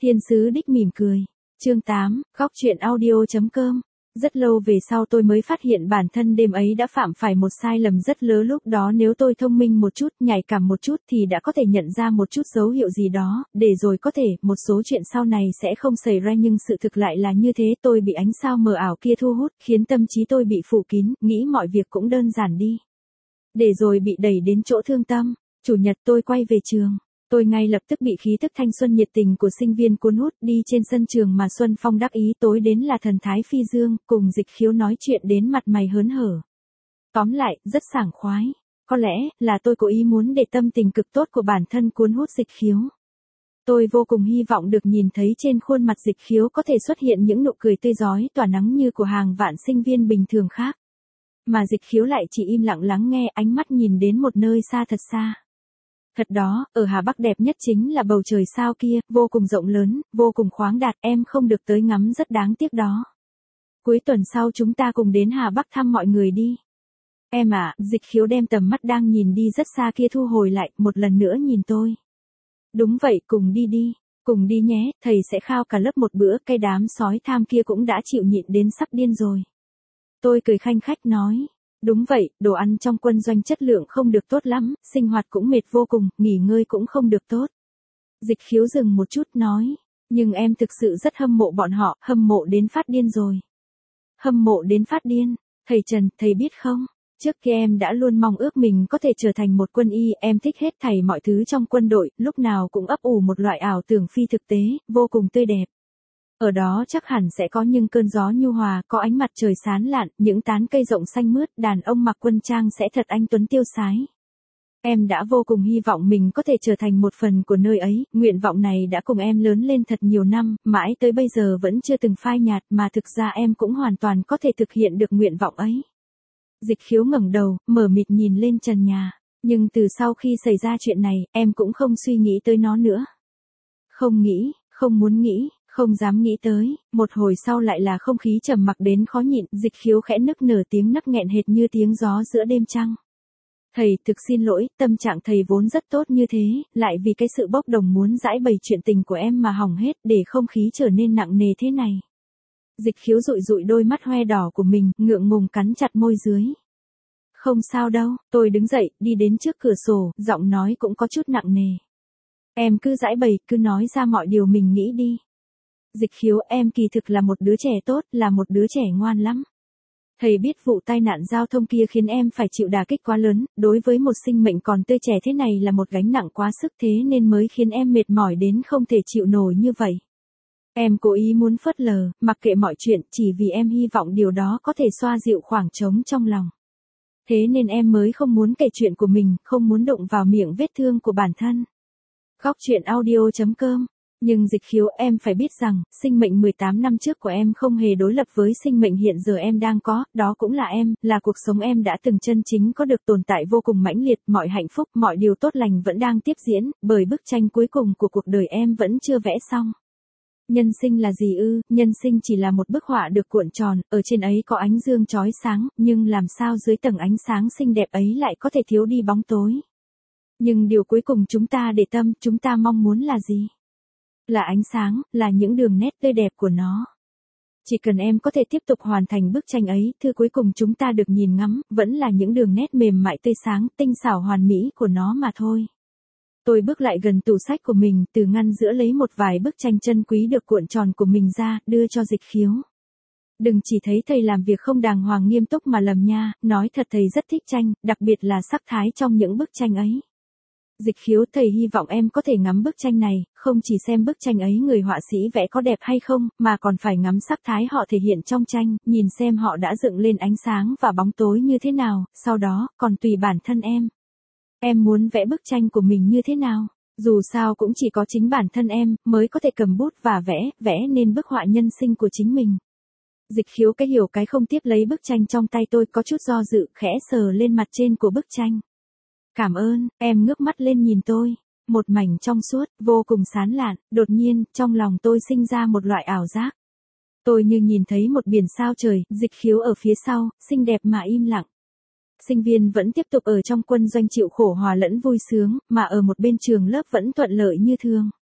Thiên sứ đích mỉm cười. Chương 8, góc truyện audio.com. Rất lâu về sau tôi mới phát hiện bản thân đêm ấy đã phạm phải một sai lầm rất lớn. Lúc đó nếu tôi thông minh một chút, nhạy cảm một chút thì đã có thể nhận ra một chút dấu hiệu gì đó, để rồi có thể một số chuyện sau này sẽ không xảy ra, nhưng sự thực lại là như thế. Tôi bị ánh sao mờ ảo kia thu hút, khiến tâm trí tôi bị phủ kín, nghĩ mọi việc cũng đơn giản đi. Để rồi bị đẩy đến chỗ thương tâm. Chủ nhật tôi quay về trường. Tôi ngay lập tức bị khí tức thanh xuân nhiệt tình của sinh viên cuốn hút. Đi trên sân trường mà Xuân Phong đắc ý tối đến là thần thái phi dương, cùng Dịch Khiếu nói chuyện đến mặt mày hớn hở. Tóm lại, rất sảng khoái. Có lẽ là tôi cố ý muốn để tâm tình cực tốt của bản thân cuốn hút Dịch Khiếu. Tôi vô cùng hy vọng được nhìn thấy trên khuôn mặt Dịch Khiếu có thể xuất hiện những nụ cười tươi rói tỏa nắng như của hàng vạn sinh viên bình thường khác. Mà Dịch Khiếu lại chỉ im lặng lắng nghe, ánh mắt nhìn đến một nơi xa thật xa. Thật đó, ở Hà Bắc đẹp nhất chính là bầu trời sao kia, vô cùng rộng lớn, vô cùng khoáng đạt, em không được tới ngắm rất đáng tiếc đó. Cuối tuần sau chúng ta cùng đến Hà Bắc thăm mọi người đi. Em à, Dịch Khiếu đem tầm mắt đang nhìn đi rất xa kia thu hồi lại, một lần nữa nhìn tôi. Đúng vậy, cùng đi nhé, thầy sẽ khao cả lớp một bữa, cái đám sói tham kia cũng đã chịu nhịn đến sắp điên rồi. Tôi cười khanh khách nói. Đúng vậy, đồ ăn trong quân doanh chất lượng không được tốt lắm, sinh hoạt cũng mệt vô cùng, nghỉ ngơi cũng không được tốt. Dịch Khiếu dừng một chút nói, nhưng em thực sự rất hâm mộ bọn họ, hâm mộ đến phát điên rồi. Hâm mộ đến phát điên, thầy Trần, thầy biết không, trước kia em đã luôn mong ước mình có thể trở thành một quân y, em thích hết thảy mọi thứ trong quân đội, lúc nào cũng ấp ủ một loại ảo tưởng phi thực tế, vô cùng tươi đẹp. Ở đó chắc hẳn sẽ có những cơn gió nhu hòa, có ánh mặt trời sáng lạn, những tán cây rộng xanh mướt, đàn ông mặc quân trang sẽ thật anh tuấn tiêu sái. Em đã vô cùng hy vọng mình có thể trở thành một phần của nơi ấy, nguyện vọng này đã cùng em lớn lên thật nhiều năm, mãi tới bây giờ vẫn chưa từng phai nhạt, mà thực ra em cũng hoàn toàn có thể thực hiện được nguyện vọng ấy. Dịch Khiếu ngẩng đầu, mở mịt nhìn lên trần nhà, nhưng từ sau khi xảy ra chuyện này, em cũng không suy nghĩ tới nó nữa. Không nghĩ, không muốn nghĩ. Không dám nghĩ tới, một hồi sau lại là không khí trầm mặc đến khó nhịn, Dịch Khiếu khẽ nức nở tiếng nấc nghẹn hệt như tiếng gió giữa đêm trăng. Thầy, thực xin lỗi, tâm trạng thầy vốn rất tốt như thế, lại vì cái sự bốc đồng muốn giãi bày chuyện tình của em mà hỏng hết, để không khí trở nên nặng nề thế này. Dịch Khiếu dụi dụi đôi mắt hoe đỏ của mình, ngượng ngùng cắn chặt môi dưới. Không sao đâu, tôi đứng dậy, đi đến trước cửa sổ, giọng nói cũng có chút nặng nề. Em cứ giãi bày, cứ nói ra mọi điều mình nghĩ đi. Dịch Khiếu, em kỳ thực là một đứa trẻ tốt, là một đứa trẻ ngoan lắm. Thầy biết vụ tai nạn giao thông kia khiến em phải chịu đả kích quá lớn, đối với một sinh mệnh còn tươi trẻ thế này là một gánh nặng quá sức, thế nên mới khiến em mệt mỏi đến không thể chịu nổi như vậy. Em cố ý muốn phớt lờ, mặc kệ mọi chuyện, chỉ vì em hy vọng điều đó có thể xoa dịu khoảng trống trong lòng. Thế nên em mới không muốn kể chuyện của mình, không muốn đụng vào miệng vết thương của bản thân. Góc truyện audio.com. Nhưng Dịch Khiếu, em phải biết rằng, sinh mệnh 18 năm trước của em không hề đối lập với sinh mệnh hiện giờ em đang có, đó cũng là em, là cuộc sống em đã từng chân chính có được tồn tại vô cùng mãnh liệt, mọi hạnh phúc, mọi điều tốt lành vẫn đang tiếp diễn, bởi bức tranh cuối cùng của cuộc đời em vẫn chưa vẽ xong. Nhân sinh là gì ư? Nhân sinh chỉ là một bức họa được cuộn tròn, ở trên ấy có ánh dương chói sáng, nhưng làm sao dưới tầng ánh sáng xinh đẹp ấy lại có thể thiếu đi bóng tối? Nhưng điều cuối cùng chúng ta để tâm, chúng ta mong muốn là gì? Là ánh sáng, là những đường nét tươi đẹp của nó. Chỉ cần em có thể tiếp tục hoàn thành bức tranh ấy, thứ cuối cùng chúng ta được nhìn ngắm, vẫn là những đường nét mềm mại tươi sáng, tinh xảo hoàn mỹ của nó mà thôi. Tôi bước lại gần tủ sách của mình, từ ngăn giữa lấy một vài bức tranh chân quý được cuộn tròn của mình ra, đưa cho Dịch Khiếu. Đừng chỉ thấy thầy làm việc không đàng hoàng nghiêm túc mà lầm nha, nói thật thầy rất thích tranh, đặc biệt là sắc thái trong những bức tranh ấy. Dịch Khiếu, thầy hy vọng em có thể ngắm bức tranh này, không chỉ xem bức tranh ấy người họa sĩ vẽ có đẹp hay không, mà còn phải ngắm sắc thái họ thể hiện trong tranh, nhìn xem họ đã dựng lên ánh sáng và bóng tối như thế nào, sau đó, còn tùy bản thân em. Em muốn vẽ bức tranh của mình như thế nào? Dù sao cũng chỉ có chính bản thân em, mới có thể cầm bút và vẽ nên bức họa nhân sinh của chính mình. Dịch Khiếu cái hiểu cái không tiếp lấy bức tranh trong tay tôi, có chút do dự, khẽ sờ lên mặt trên của bức tranh. Cảm ơn, em ngước mắt lên nhìn tôi, một mảnh trong suốt, vô cùng sáng lạn, đột nhiên, trong lòng tôi sinh ra một loại ảo giác. Tôi như nhìn thấy một biển sao trời, Dịch Khiếu ở phía sau, xinh đẹp mà im lặng. Sinh viên vẫn tiếp tục ở trong quân doanh chịu khổ hòa lẫn vui sướng, mà ở một bên trường lớp vẫn thuận lợi như thường.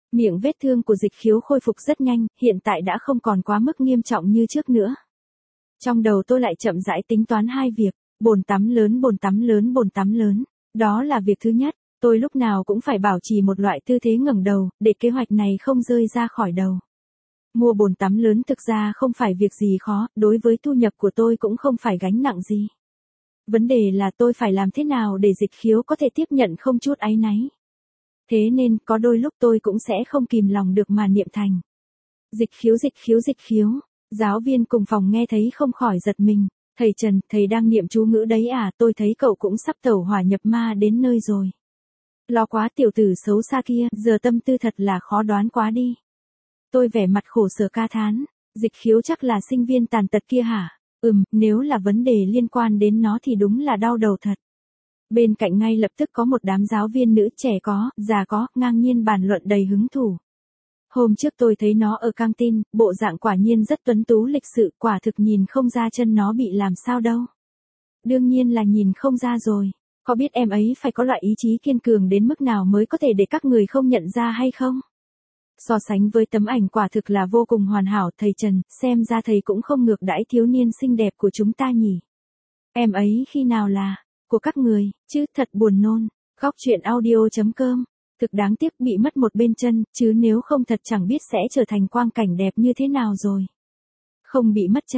Miệng vết thương của Dịch Khiếu khôi phục rất nhanh, hiện tại đã không còn quá mức nghiêm trọng như trước nữa. Trong đầu tôi lại chậm rãi tính toán hai việc, bồn tắm lớn, bồn tắm lớn, bồn tắm lớn. Đó là việc thứ nhất, tôi lúc nào cũng phải bảo trì một loại tư thế ngẩng đầu, để kế hoạch này không rơi ra khỏi đầu. Mua bồn tắm lớn thực ra không phải việc gì khó, đối với thu nhập của tôi cũng không phải gánh nặng gì. Vấn đề là tôi phải làm thế nào để Dịch Khiếu có thể tiếp nhận không chút áy náy. Thế nên có đôi lúc tôi cũng sẽ không kìm lòng được mà niệm thành. Dịch Khiếu, Dịch Khiếu, Dịch Khiếu. Giáo viên cùng phòng nghe thấy không khỏi giật mình. Thầy Trần, thầy đang niệm chú ngữ đấy à, tôi thấy cậu cũng sắp tẩu hỏa nhập ma đến nơi rồi. Lo quá, tiểu tử xấu xa kia, giờ tâm tư thật là khó đoán quá đi. Tôi vẻ mặt khổ sở ca thán. Dịch Khiếu chắc là sinh viên tàn tật kia hả? Nếu là vấn đề liên quan đến nó thì đúng là đau đầu thật. Bên cạnh ngay lập tức có một đám giáo viên nữ, trẻ có, già có, ngang nhiên bàn luận đầy hứng thú. Hôm trước tôi thấy nó ở căng tin, bộ dạng quả nhiên rất tuấn tú lịch sự, quả thực nhìn không ra chân nó bị làm sao đâu. Đương nhiên là nhìn không ra rồi. Có biết em ấy phải có loại ý chí kiên cường đến mức nào mới có thể để các người không nhận ra hay không? So sánh với tấm ảnh quả thực là vô cùng hoàn hảo. Thầy Trần, xem ra thầy cũng không ngược đãi thiếu niên xinh đẹp của chúng ta nhỉ. Em ấy khi nào là của các người, chứ thật buồn nôn. Góc truyện audio.com. Thực đáng tiếc bị mất một bên chân, chứ nếu không thật chẳng biết sẽ trở thành quang cảnh đẹp như thế nào rồi. Không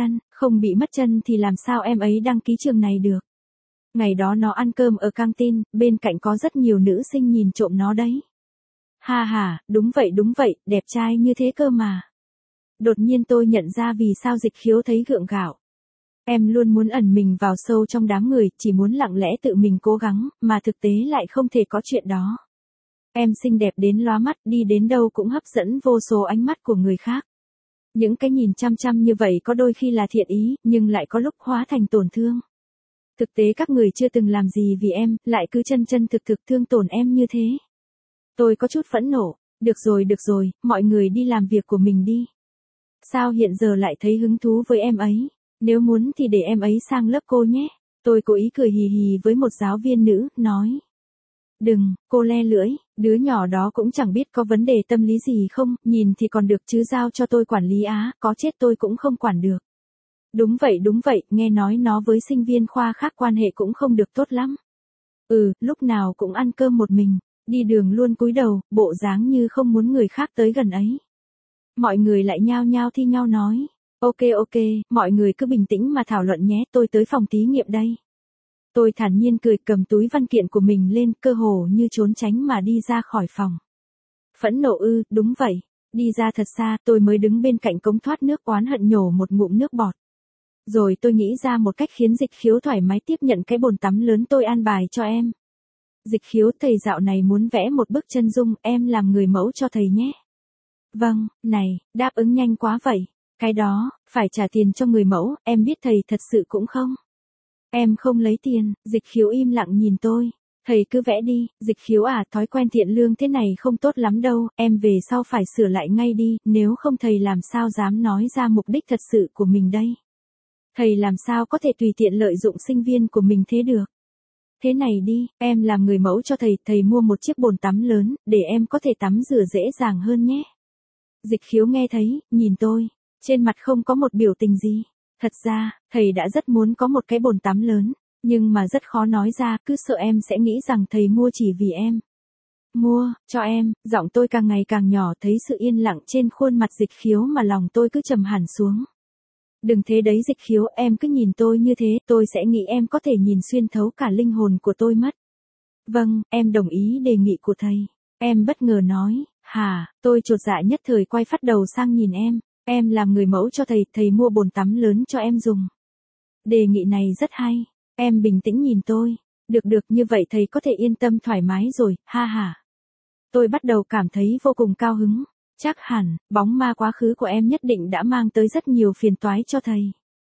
bị mất chân thì làm sao em ấy đăng ký trường này được. Ngày đó nó ăn cơm ở căng tin, bên cạnh có rất nhiều nữ sinh nhìn trộm nó đấy. Ha ha, đúng vậy, đẹp trai như thế cơ mà. Đột nhiên tôi nhận ra vì sao Dịch Khiếu thấy gượng gạo. Em luôn muốn ẩn mình vào sâu trong đám người, chỉ muốn lặng lẽ tự mình cố gắng, mà thực tế lại không thể có chuyện đó. Em xinh đẹp đến lóa mắt, đi đến đâu cũng hấp dẫn vô số ánh mắt của người khác. Những cái nhìn chăm chăm như vậy có đôi khi là thiện ý, nhưng lại có lúc hóa thành tổn thương. Thực tế các người chưa từng làm gì vì em, lại cứ chân thực thương tổn em như thế. Tôi có chút phẫn nộ. Được rồi, mọi người đi làm việc của mình đi. Sao hiện giờ lại thấy hứng thú với em ấy? Nếu muốn thì để em ấy sang lớp cô nhé. Tôi cố ý cười hì hì với một giáo viên nữ, nói. Đừng, cô le lưỡi, đứa nhỏ đó cũng chẳng biết có vấn đề tâm lý gì không, nhìn thì còn được chứ giao cho tôi quản lý á, có chết tôi cũng không quản được. Đúng vậy, nghe nói nó với sinh viên khoa khác quan hệ cũng không được tốt lắm. Lúc nào cũng ăn cơm một mình, đi đường luôn cúi đầu, bộ dáng như không muốn người khác tới gần ấy. Mọi người lại nhao nhao thi nhau nói. Ok, mọi người cứ bình tĩnh mà thảo luận nhé, tôi tới phòng thí nghiệm đây. Tôi thản nhiên cười, cầm túi văn kiện của mình lên, cơ hồ như trốn tránh mà đi ra khỏi phòng. Phẫn nộ đúng vậy. Đi ra thật xa, tôi mới đứng bên cạnh cống thoát nước oán hận nhổ một ngụm nước bọt. Rồi tôi nghĩ ra một cách khiến Dịch Khiếu thoải mái tiếp nhận cái bồn tắm lớn tôi an bài cho em. Dịch Khiếu, thầy dạo này muốn vẽ một bức chân dung, em làm người mẫu cho thầy nhé. Vâng, này, đáp ứng nhanh quá vậy. Cái đó, phải trả tiền cho người mẫu, em biết thầy thật sự cũng không. Em không lấy tiền. Dịch Khiếu im lặng nhìn tôi. Thầy cứ vẽ đi. Dịch Khiếu à, thói quen thiện lương thế này không tốt lắm đâu, em về sau phải sửa lại ngay đi, nếu không thầy làm sao dám nói ra mục đích thật sự của mình đây. Thầy làm sao có thể tùy tiện lợi dụng sinh viên của mình thế được. Thế này đi, em làm người mẫu cho thầy mua một chiếc bồn tắm lớn, để em có thể tắm rửa dễ dàng hơn nhé. Dịch Khiếu nghe thấy, nhìn tôi, trên mặt không có một biểu tình gì. Thật ra, thầy đã rất muốn có một cái bồn tắm lớn, nhưng mà rất khó nói ra, cứ sợ em sẽ nghĩ rằng thầy mua chỉ vì em. Mua, cho em, giọng tôi càng ngày càng nhỏ, thấy sự yên lặng trên khuôn mặt Dịch Khiếu mà lòng tôi cứ trầm hẳn xuống. Đừng thế đấy Dịch Khiếu, em cứ nhìn tôi như thế, tôi sẽ nghĩ em có thể nhìn xuyên thấu cả linh hồn của tôi mất. Vâng, em đồng ý đề nghị của thầy. Em bất ngờ nói, hả, tôi chột dạ nhất thời quay phát đầu sang nhìn em. Em làm người mẫu cho thầy mua bồn tắm lớn cho em dùng. Đề nghị này rất hay. Em bình tĩnh nhìn tôi. Được như vậy thầy có thể yên tâm thoải mái rồi, ha ha. Tôi bắt đầu cảm thấy vô cùng cao hứng. Chắc hẳn, bóng ma quá khứ của em nhất định đã mang tới rất nhiều phiền toái cho thầy.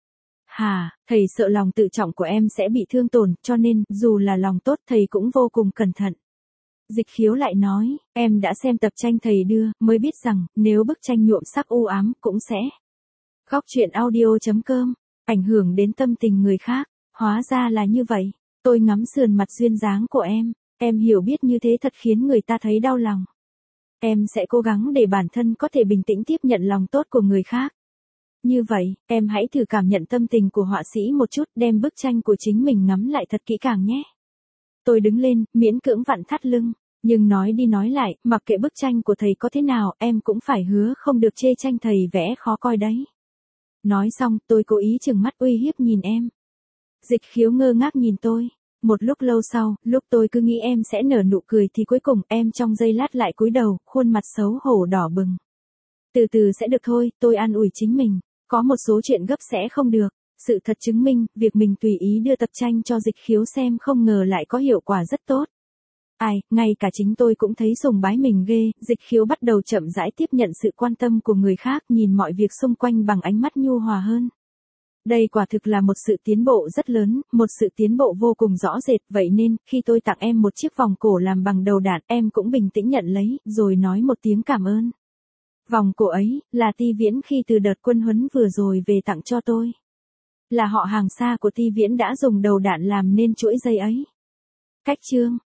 Hà, thầy sợ lòng tự trọng của em sẽ bị thương tổn, cho nên, dù là lòng tốt thầy cũng vô cùng cẩn thận. Dịch Khiếu lại nói, em đã xem tập tranh thầy đưa, mới biết rằng, nếu bức tranh nhuộm sắc u ám, cũng sẽ. Góc truyện audio.com, ảnh hưởng đến tâm tình người khác, hóa ra là như vậy. Tôi ngắm sườn mặt duyên dáng của em hiểu biết như thế thật khiến người ta thấy đau lòng. Em sẽ cố gắng để bản thân có thể bình tĩnh tiếp nhận lòng tốt của người khác. Như vậy, em hãy thử cảm nhận tâm tình của họa sĩ một chút, đem bức tranh của chính mình ngắm lại thật kỹ càng nhé. Tôi đứng lên, miễn cưỡng vặn thắt lưng. Nhưng nói đi nói lại, mặc kệ bức tranh của thầy có thế nào, em cũng phải hứa không được chê tranh thầy vẽ khó coi đấy. Nói xong, tôi cố ý trừng mắt uy hiếp nhìn em. Dịch Khiếu ngơ ngác nhìn tôi. Một lúc lâu sau, lúc tôi cứ nghĩ em sẽ nở nụ cười thì cuối cùng em trong giây lát lại cúi đầu, khuôn mặt xấu hổ đỏ bừng. Từ từ sẽ được thôi, tôi an ủi chính mình. Có một số chuyện gấp sẽ không được. Sự thật chứng minh, việc mình tùy ý đưa tập tranh cho Dịch Khiếu xem không ngờ lại có hiệu quả rất tốt. Ai, ngay cả chính tôi cũng thấy sùng bái mình ghê. Dịch Khiếu bắt đầu chậm rãi tiếp nhận sự quan tâm của người khác, nhìn mọi việc xung quanh bằng ánh mắt nhu hòa hơn. Đây quả thực là một sự tiến bộ rất lớn, một sự tiến bộ vô cùng rõ rệt, vậy nên, khi tôi tặng em một chiếc vòng cổ làm bằng đầu đạn, em cũng bình tĩnh nhận lấy, rồi nói một tiếng cảm ơn. Vòng cổ ấy, là Ti Viễn khi từ đợt quân huấn vừa rồi về tặng cho tôi. Là họ hàng xa của Ti Viễn đã dùng đầu đạn làm nên chuỗi dây ấy. Cách chương